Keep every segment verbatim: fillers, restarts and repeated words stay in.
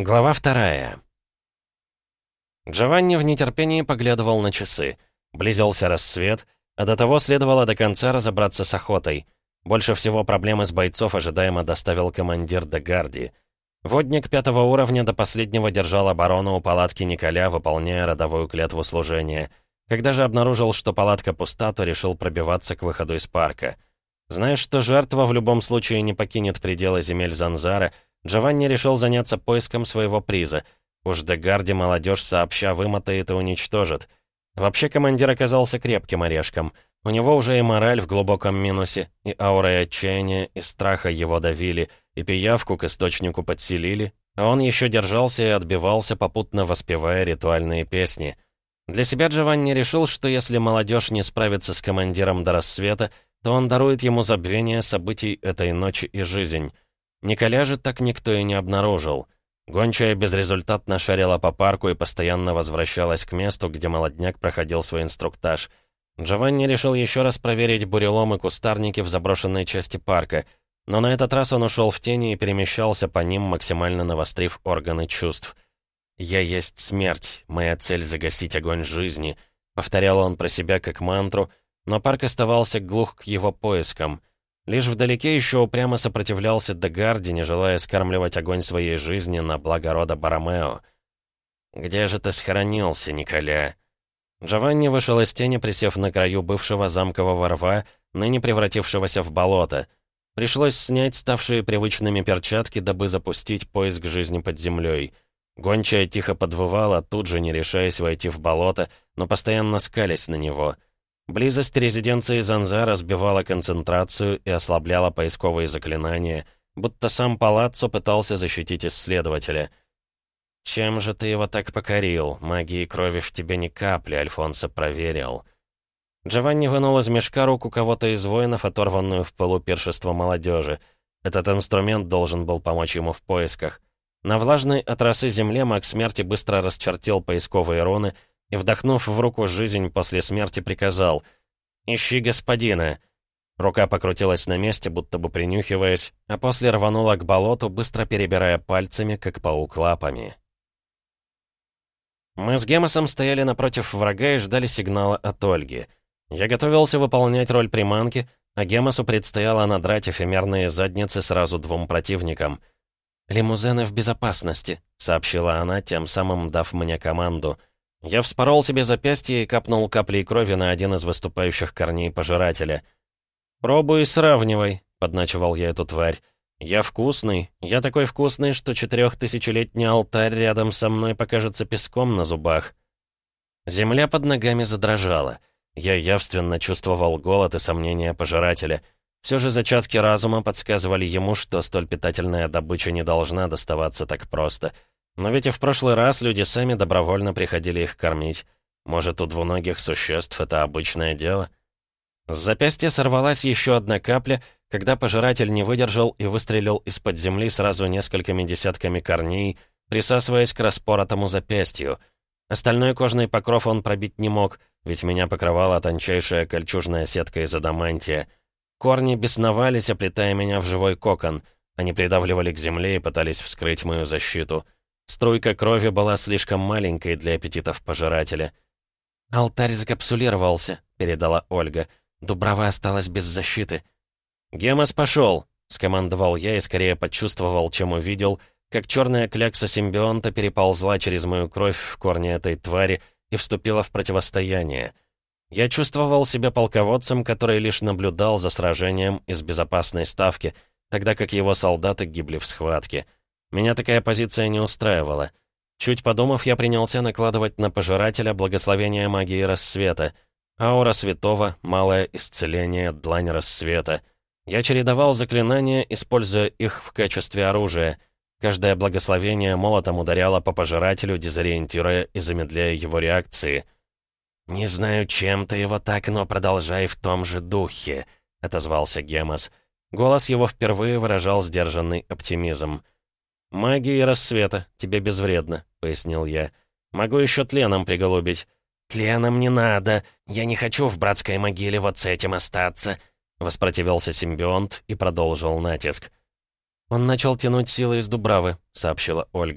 Глава вторая. Джованни в нетерпении поглядывал на часы. Близился рассвет, а до того следовало до конца разобраться с охотой. Больше всего проблем из бойцов ожидаемо доставил командир де Гарди. Водник пятого уровня до последнего держал оборону у палатки Николя, выполняя родовую клятву служения. Когда же обнаружил, что палатка пуста, то решил пробиваться к выходу из парка. Зная, что жертва в любом случае не покинет пределы земель Занзара, Джованни решил заняться поиском своего приза. Уж де Гарди молодежь сообща вымотает и уничтожит. Вообще командир оказался крепким орешком. У него уже и мораль в глубоком минусе, и аура и отчаяния, и страха его давили, и пиявку к источнику подселили, а он еще держался и отбивался, попутно воспевая ритуальные песни. Для себя Джованни решил, что если молодежь не справится с командиром до рассвета, то он дарует ему забвение событий этой ночи и жизнь. Николя же так никто и не обнаружил. Гончая безрезультатно шарила по парку и постоянно возвращалась к месту, где молодняк проходил свой инструктаж. Джованни решил еще раз проверить бурелом и кустарники в заброшенной части парка, но на этот раз он ушел в тени и перемещался по ним, максимально навострив органы чувств. «Я есть смерть, моя цель — загасить огонь жизни», — повторял он про себя как мантру, но парк оставался глух к его поискам. Лишь вдалеке еще упрямо сопротивлялся де Гарди, не желая скармливать огонь своей жизни на благо рода Боромео. «Где же ты схоронился, Николя?» Джованни вышел из тени, присев на краю бывшего замкового рва, ныне превратившегося в болото. Пришлось снять ставшие привычными перчатки, дабы запустить поиск жизни под землей. Гончая тихо подвывала, тут же не решаясь войти в болото, но постоянно скались на него. Близость резиденции Занзара сбивала концентрацию и ослабляла поисковые заклинания, будто сам Палаццо пытался защитить исследователя. «Чем же ты его так покорил? Магии крови в тебе ни капли», — Альфонсо проверил. Джованни вынул из мешка руку кого-то из воинов, оторванную в пылу пиршества молодежи. Этот инструмент должен был помочь ему в поисках. На влажной от росы земле маг смерти быстро расчертил поисковые руны и, вдохнув в руку жизнь после смерти, приказал: «Ищи господина». Рука покрутилась на месте, будто бы принюхиваясь, а после рванула к болоту, быстро перебирая пальцами, как паук лапами. Мы с Гемосом стояли напротив врага и ждали сигнала от Ольги. Я готовился выполнять роль приманки, а Гемосу предстояло надрать эфемерные задницы сразу двум противникам. «Лимузены в безопасности», — сообщила она, тем самым дав мне команду. Я вспорол себе запястье и капнул каплей крови на один из выступающих корней пожирателя. «Пробуй и сравнивай», — подначивал я эту тварь. «Я вкусный. Я такой вкусный, что четырехтысячелетний алтарь рядом со мной покажется песком на зубах». Земля под ногами задрожала. Я явственно чувствовал голод и сомнения пожирателя. Все же зачатки разума подсказывали ему, что столь питательная добыча не должна доставаться так просто. Но ведь и в прошлый раз люди сами добровольно приходили их кормить. Может, у двуногих существ это обычное дело? С запястья сорвалась еще одна капля, когда пожиратель не выдержал и выстрелил из-под земли сразу несколькими десятками корней, присасываясь к распоротому запястью. Остальной кожный покров он пробить не мог, ведь меня покрывала тончайшая кольчужная сетка из адамантия. Корни бесновались, оплетая меня в живой кокон. Они придавливали к земле и пытались вскрыть мою защиту. Струйка крови была слишком маленькой для аппетитов пожирателя. «Алтарь закапсулировался», — передала Ольга. «Дубрава осталась без защиты». «Гемос пошел», — скомандовал я и скорее почувствовал, чем увидел, как черная клякса симбионта переползла через мою кровь в корни этой твари и вступила в противостояние. Я чувствовал себя полководцем, который лишь наблюдал за сражением из безопасной ставки, тогда как его солдаты гибли в схватке. Меня такая позиция не устраивала. Чуть подумав, я принялся накладывать на пожирателя благословение магии рассвета. Аура святого, малое исцеление, длань рассвета. Я чередовал заклинания, используя их в качестве оружия. Каждое благословение молотом ударяло по пожирателю, дезориентируя и замедляя его реакции. «Не знаю, чем ты его так, но продолжай в том же духе», — отозвался Гемос. Голос его впервые выражал сдержанный оптимизм. «Магия рассвета, тебе безвредно», — пояснил я. «Могу еще тленом приголубить». «Тленом не надо. Я не хочу в братской могиле вот с этим остаться», — воспротивился симбионт и продолжил натиск. «Он начал тянуть силы из Дубравы», — сообщила Ольга.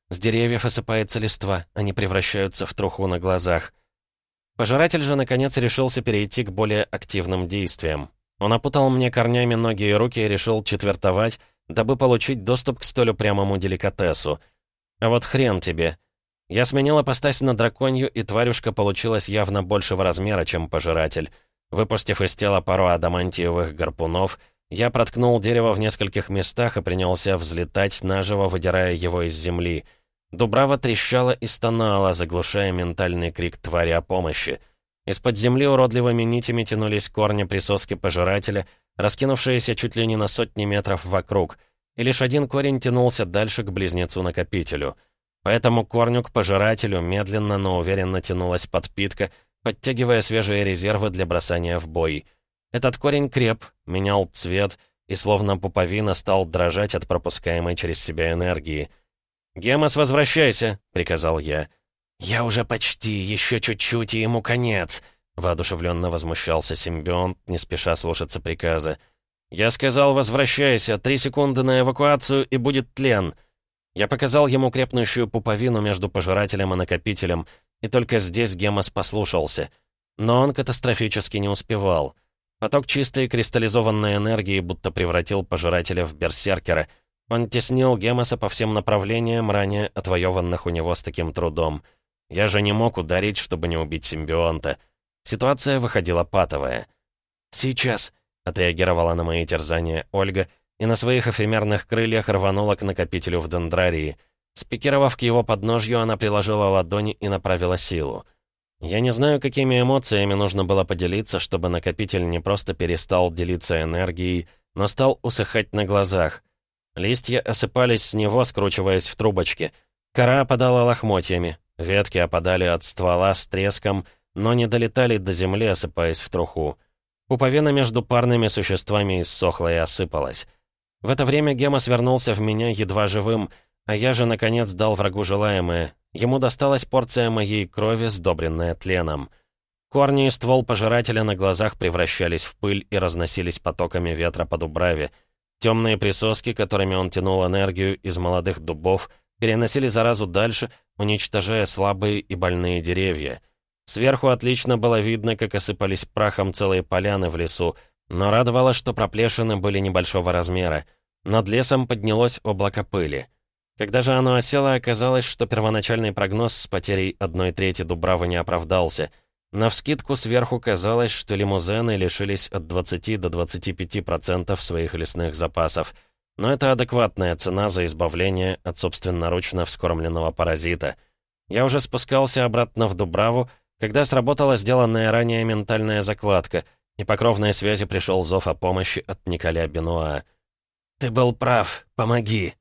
С деревьев осыпается листва, они превращаются в труху на глазах. Пожиратель же, наконец, решился перейти к более активным действиям. Он опутал мне корнями ноги и руки и решил четвертовать, дабы получить доступ к столь упрямому деликатесу. А вот хрен тебе. Я сменил ипостась на драконью, и тварюшка получилась явно большего размера, чем пожиратель. Выпустив из тела пару адамантиевых гарпунов, я проткнул дерево в нескольких местах и принялся взлетать, наживо выдирая его из земли. Дубрава трещала и стонала, заглушая ментальный крик твари о помощи. Из-под земли уродливыми нитями тянулись корни присоски пожирателя, раскинувшиеся чуть ли не на сотни метров вокруг, и лишь один корень тянулся дальше к близнецу-накопителю. По этому корню к пожирателю медленно, но уверенно тянулась подпитка, подтягивая свежие резервы для бросания в бой. Этот корень креп, менял цвет и, словно пуповина, стал дрожать от пропускаемой через себя энергии. «Гемос, возвращайся!» — приказал я. «Я уже почти, еще чуть-чуть, и ему конец!» — воодушевленно возмущался симбионт, не спеша слушаться приказа. «Я сказал, возвращайся, три секунды на эвакуацию, и будет тлен!» Я показал ему крепнущую пуповину между пожирателем и накопителем, и только здесь Гемос послушался. Но он катастрофически не успевал. Поток чистой кристаллизованной энергии будто превратил пожирателя в берсеркера. Он теснил Гемоса по всем направлениям, ранее отвоеванных у него с таким трудом. Я же не мог ударить, чтобы не убить симбионта. Ситуация выходила патовая. «Сейчас», — отреагировала на мои терзания Ольга, и на своих эфемерных крыльях рванула к накопителю в дендрарии. Спикировав к его подножью, она приложила ладони и направила силу. Я не знаю, какими эмоциями нужно было поделиться, чтобы накопитель не просто перестал делиться энергией, но стал усыхать на глазах. Листья осыпались с него, скручиваясь в трубочки. Кора опадала лохмотьями, ветки опадали от ствола с треском, но не долетали до земли, осыпаясь в труху. Пуповина между парными существами иссохла и осыпалась. В это время Гемос вернулся в меня едва живым, а я же, наконец, дал врагу желаемое. Ему досталась порция моей крови, сдобренная тленом. Корни и ствол пожирателя на глазах превращались в пыль и разносились потоками ветра по Дубраве. Темные присоски, которыми он тянул энергию из молодых дубов, переносили заразу дальше, уничтожая слабые и больные деревья. Сверху отлично было видно, как осыпались прахом целые поляны в лесу, но радовало, что проплешины были небольшого размера. Над лесом поднялось облако пыли. Когда же оно осело, оказалось, что первоначальный прогноз с потерей одной трети Дубравы не оправдался. Навскидку сверху казалось, что лимузены лишились от двадцати до двадцати пяти процентов своих лесных запасов. Но это адекватная цена за избавление от собственноручно вскормленного паразита. Я уже спускался обратно в Дубраву, когда сработала сделанная ранее ментальная закладка, и по кровной связи пришел зов о помощи от Николя Бенуа. «Ты был прав, помоги!»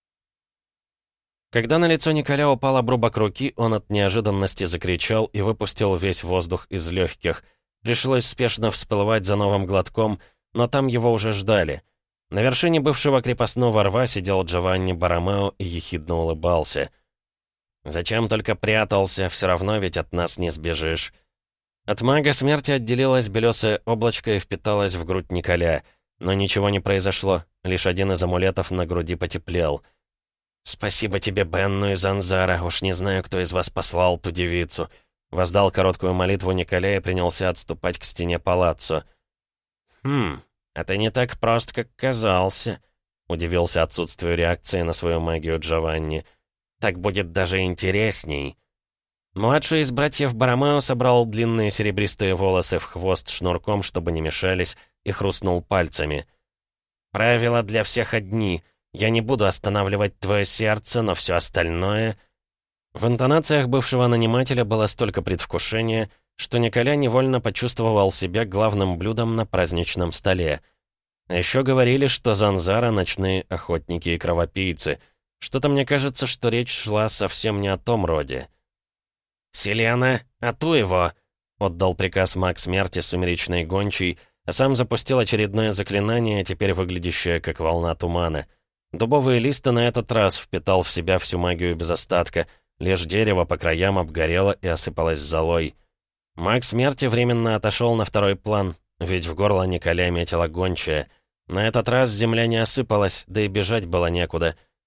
Когда на лицо Николя упал обрубок руки, он от неожиданности закричал и выпустил весь воздух из легких. Пришлось спешно всплывать за новым глотком, но там его уже ждали. На вершине бывшего крепостного рва сидел Джованни Боромео и ехидно улыбался. «Зачем только прятался, все равно ведь от нас не сбежишь». От мага смерти отделилось белесое облачко и впиталось в грудь Николя. Но ничего не произошло, лишь один из амулетов на груди потеплел. «Спасибо тебе, Бенну и Занзара, уж не знаю, кто из вас послал ту девицу». Воздал короткую молитву Николя и принялся отступать к стене палаццо. «Хм, это не так просто, как казался», — удивился отсутствию реакции на свою магию Джованни. «Так будет даже интересней». Младший из братьев Боромео собрал длинные серебристые волосы в хвост шнурком, чтобы не мешались, и хрустнул пальцами. «Правила для всех одни. Я не буду останавливать твое сердце, но все остальное...» В интонациях бывшего нанимателя было столько предвкушения, что Николя невольно почувствовал себя главным блюдом на праздничном столе. А еще говорили, что Занзара — ночные охотники и кровопийцы. Что-то мне кажется, что речь шла совсем не о том роде. «Селена, ату его!» — отдал приказ маг смерти сумеречной гончей, а сам запустил очередное заклинание, теперь выглядящее как волна тумана. Дубовые листы на этот раз впитал в себя всю магию без остатка, лишь дерево по краям обгорело и осыпалось золой. Маг смерти временно отошел на второй план, ведь в горло Николя метила гончая. На этот раз земля не осыпалась, да и бежать было некуда.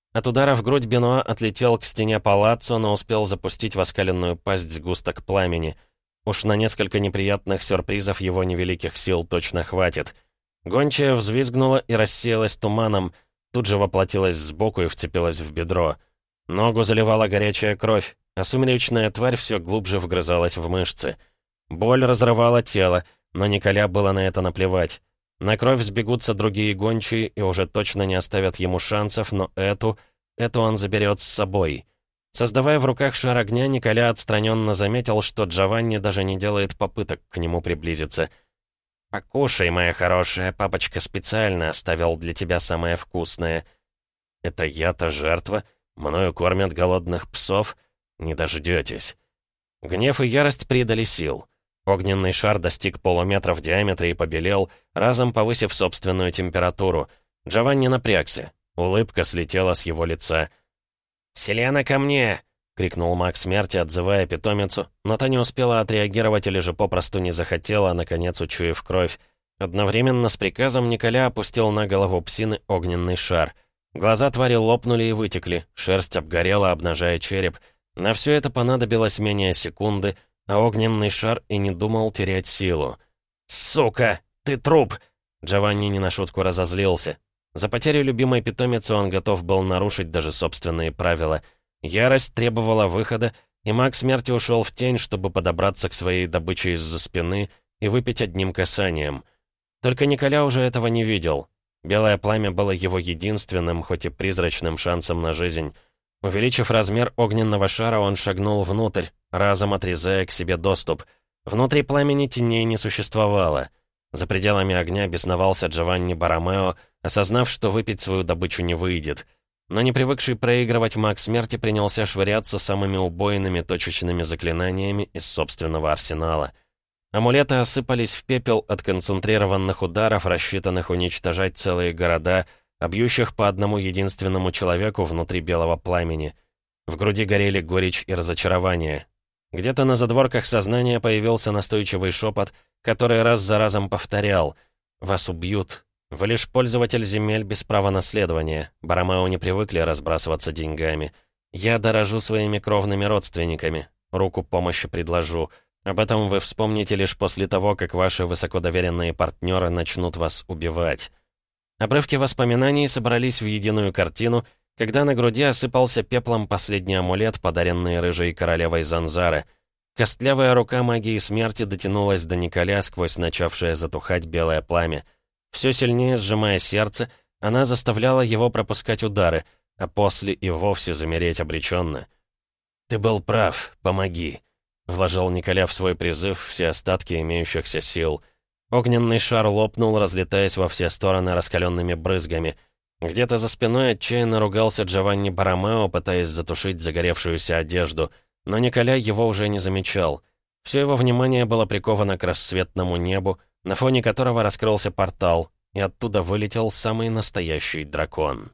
От удара в грудь Бенуа отлетел к стене палаццо, но успел запустить в оскаленную пасть сгусток пламени. Уж на несколько неприятных сюрпризов его невеликих сил точно хватит. Гончая взвизгнула и рассеялась туманом, тут же воплотилась сбоку и вцепилась в бедро. Ногу заливала горячая кровь, а сумеречная тварь все глубже вгрызалась в мышцы. Боль разрывала тело, но Николя было на это наплевать. На кровь сбегутся другие гончие и уже точно не оставят ему шансов, но эту, эту он заберет с собой. Создавая в руках шар огня, Николя отстраненно заметил, что Джованни даже не делает попыток к нему приблизиться. «Покушай, моя хорошая, папочка специально оставил для тебя самое вкусное». «Это я-то жертва? Мною кормят голодных псов? Не дождетесь». Гнев и ярость придали сил. Огненный шар достиг полуметра в диаметре и побелел, разом повысив собственную температуру. Джованни напрягся. Улыбка слетела с его лица. «Селена, ко мне!» — крикнул маг смерти, отзывая питомицу, но та не успела отреагировать или же попросту не захотела, наконец учуяв кровь. Одновременно с приказом Николя опустил на голову псины огненный шар. Глаза твари лопнули и вытекли, шерсть обгорела, обнажая череп. На все это понадобилось менее секунды, а огненный шар и не думал терять силу. «Сука! Ты труп!» Джованни не на шутку разозлился. За потерю любимой питомицы он готов был нарушить даже собственные правила. Ярость требовала выхода, и маг смерти ушел в тень, чтобы подобраться к своей добыче из-за спины и выпить одним касанием. Только Николя уже этого не видел. Белое пламя было его единственным, хоть и призрачным шансом на жизнь. Увеличив размер огненного шара, он шагнул внутрь, разом отрезая к себе доступ. Внутри пламени теней не существовало. За пределами огня бесновался Джованни Боромео, осознав, что выпить свою добычу не выйдет. Но не привыкший проигрывать маг смерти принялся швыряться самыми убойными точечными заклинаниями из собственного арсенала. Амулеты осыпались в пепел от концентрированных ударов, рассчитанных уничтожать целые города, а бьющих по одному единственному человеку внутри белого пламени. В груди горели горечь и разочарование. Где-то на задворках сознания появился настойчивый шепот, который раз за разом повторял: «Вас убьют. Вы лишь пользователь земель без права наследования. Боромео не привыкли разбрасываться деньгами. Я дорожу своими кровными родственниками. Руку помощи предложу. Об этом вы вспомните лишь после того, как ваши высокодоверенные партнеры начнут вас убивать». Обрывки воспоминаний собрались в единую картину, когда на груди осыпался пеплом последний амулет, подаренный рыжей королевой Занзары. Костлявая рука магии смерти дотянулась до Николя сквозь начавшее затухать белое пламя. Все сильнее сжимая сердце, она заставляла его пропускать удары, а после и вовсе замереть обреченно. «Ты был прав, помоги», — вложил Николя в свой призыв все остатки имеющихся сил. Огненный шар лопнул, разлетаясь во все стороны раскаленными брызгами. Где-то за спиной отчаянно ругался Джованни Боромео, пытаясь затушить загоревшуюся одежду, но Николя его уже не замечал. Все его внимание было приковано к рассветному небу, на фоне которого раскрылся портал, и оттуда вылетел самый настоящий дракон.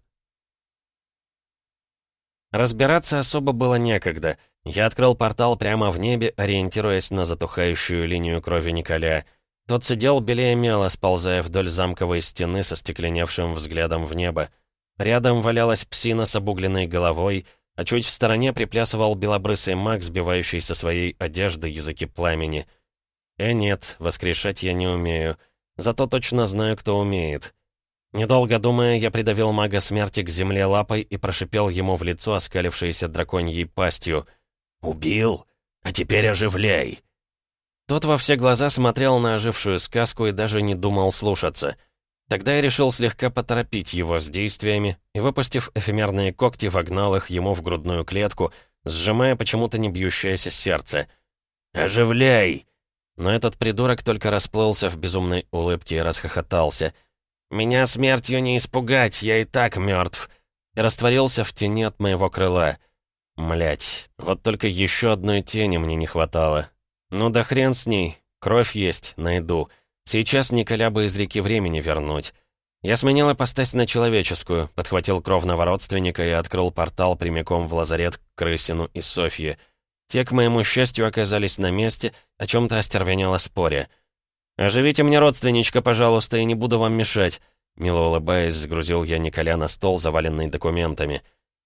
Разбираться особо было некогда. Я открыл портал прямо в небе, ориентируясь на затухающую линию крови Николя. Тот сидел белее мела, сползая вдоль замковой стены со стекленевшим взглядом в небо. Рядом валялась псина с обугленной головой, а чуть в стороне приплясывал белобрысый маг, сбивающий со своей одежды языки пламени. Э, нет, воскрешать я не умею. Зато точно знаю, кто умеет. Недолго думая, я придавил мага смерти к земле лапой и прошипел ему в лицо, оскалившейся драконьей пастью: «Убил? А теперь оживляй!» Тот во все глаза смотрел на ожившую сказку и даже не думал слушаться. Тогда я решил слегка поторопить его с действиями и, выпустив эфемерные когти, вогнал их ему в грудную клетку, сжимая почему-то не бьющееся сердце. «Оживляй!» Но этот придурок только расплылся в безумной улыбке и расхохотался. «Меня смертью не испугать, я и так мертв!» И растворился в тени от моего крыла. Млять, вот только еще одной тени мне не хватало. Ну да хрен с ней, кровь есть, найду. Сейчас Николя бы из реки времени вернуть. Я сменил ипостась на человеческую, подхватил кровного родственника и открыл портал прямиком в лазарет к Крысину и Софье. Те, к моему счастью, оказались на месте, о чем-то остервенело споря. «Оживите мне родственничка, пожалуйста, и не буду вам мешать», — мило улыбаясь, сгрузил я Николя на стол, заваленный документами.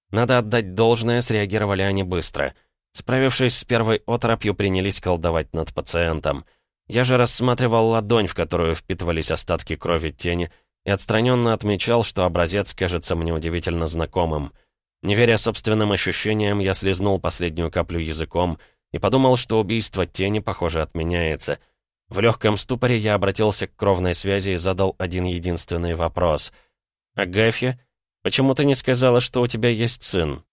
Надо отдать должное, среагировали они быстро. Справившись с первой оторопью, принялись колдовать над пациентом. Я же рассматривал ладонь, в которую впитывались остатки крови тени, и отстраненно отмечал, что образец кажется мне удивительно знакомым. Не веря собственным ощущениям, я слезнул последнюю каплю языком и подумал, что убийство тени, похоже, отменяется. В легком ступоре я обратился к кровной связи и задал один единственный вопрос. «Агафья, почему ты не сказала, что у тебя есть сын?